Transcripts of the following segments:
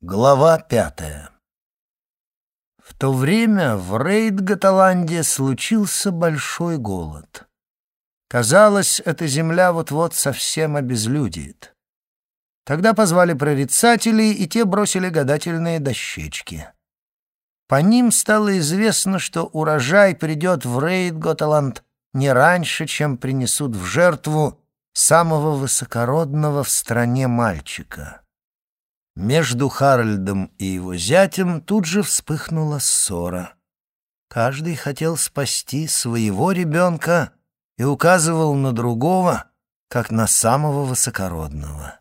Глава 5. В то время в Рейд-Гаталанде случился большой голод. Казалось, эта земля вот-вот совсем обезлюдит. Тогда позвали прорицателей, и те бросили гадательные дощечки. По ним стало известно, что урожай придет в Рейд-Гаталанд не раньше, чем принесут в жертву самого высокородного в стране мальчика. Между Харальдом и его зятем тут же вспыхнула ссора. Каждый хотел спасти своего ребенка и указывал на другого, как на самого высокородного.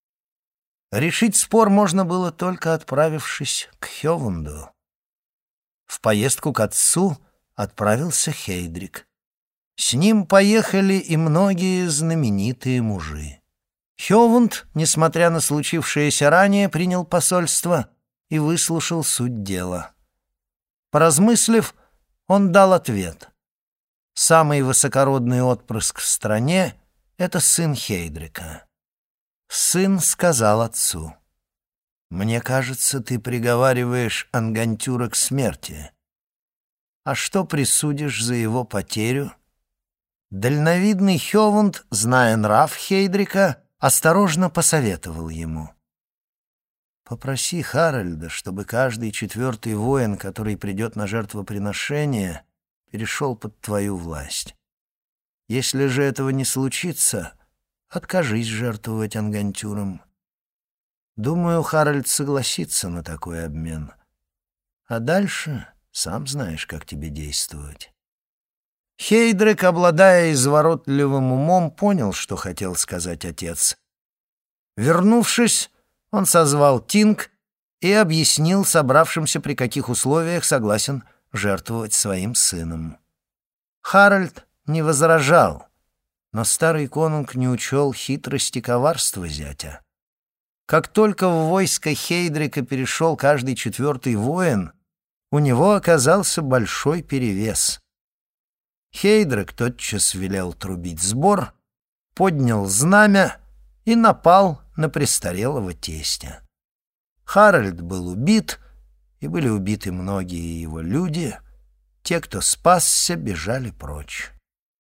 Решить спор можно было только отправившись к Хёвунду. В поездку к отцу отправился Хейдрик. С ним поехали и многие знаменитые мужи. Хёвунд, несмотря на случившееся ранее, принял посольство и выслушал суть дела. Поразмыслив, он дал ответ. Самый высокородный отпрыск в стране — это сын Хейдрика. Сын сказал отцу: «Мне кажется, ты приговариваешь Ангантюра к смерти. А что присудишь за его потерю?» Дальновидный Хёвунд, зная нрав Хейдрика, осторожно посоветовал ему: «Попроси Харальда, чтобы каждый четвертый воин, который придет на жертвоприношение, перешел под твою власть. Если же этого не случится, откажись жертвовать Ангантюром. Думаю, Харальд согласится на такой обмен. А дальше сам знаешь, как тебе действовать». Хейдрик, обладая изворотливым умом, понял, что хотел сказать отец. Вернувшись, он созвал Тинг и объяснил собравшимся, при каких условиях согласен жертвовать своим сыном. Харальд не возражал, но старый конунг не учел хитрости и коварства зятя. Как только в войско Хейдрика перешел каждый четвертый воин, у него оказался большой перевес. Хейдрик тотчас велел трубить сбор, поднял знамя и напал на престарелого тестя. Харальд был убит, и были убиты многие его люди. Те, кто спасся, бежали прочь.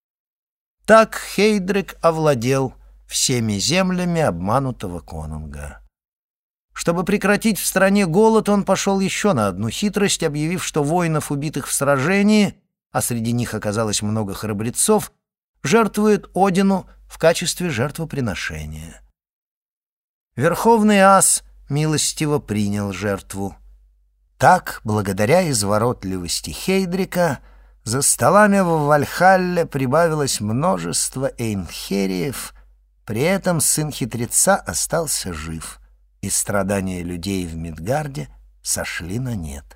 Так Хейдрик овладел всеми землями обманутого конунга. Чтобы прекратить в стране голод, он пошел еще на одну хитрость, объявив, что воинов, убитых в сражении, а среди них оказалось много храбрецов, жертвует Одину в качестве жертвоприношения. Верховный ас милостиво принял жертву. Так, благодаря изворотливости Хейдрика, за столами в Вальхалле прибавилось множество эйнхериев, при этом сын хитреца остался жив, и страдания людей в Мидгарде сошли на нет.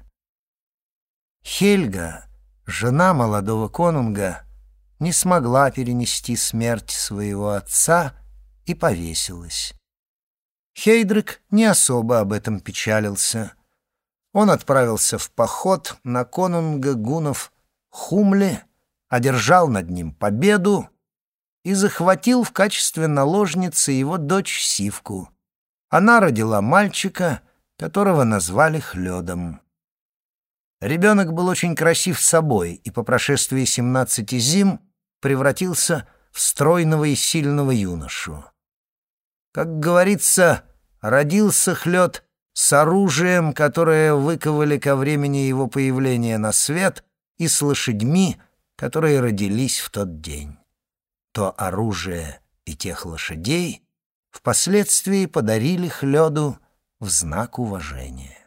Хельга, жена молодого конунга, не смогла перенести смерть своего отца и повесилась. Хейдрик не особо об этом печалился. Он отправился в поход на конунга гуннов Хумле, одержал над ним победу и захватил в качестве наложницы его дочь Сивку. Она родила мальчика, которого назвали Хлёдом. Ребенок был очень красив собой и по прошествии 17 зим превратился в стройного и сильного юношу. Как говорится, родился Хлёд с оружием, которое выковали ко времени его появления на свет, и с лошадьми, которые родились в тот день. То оружие и тех лошадей впоследствии подарили Хлёду в знак уважения.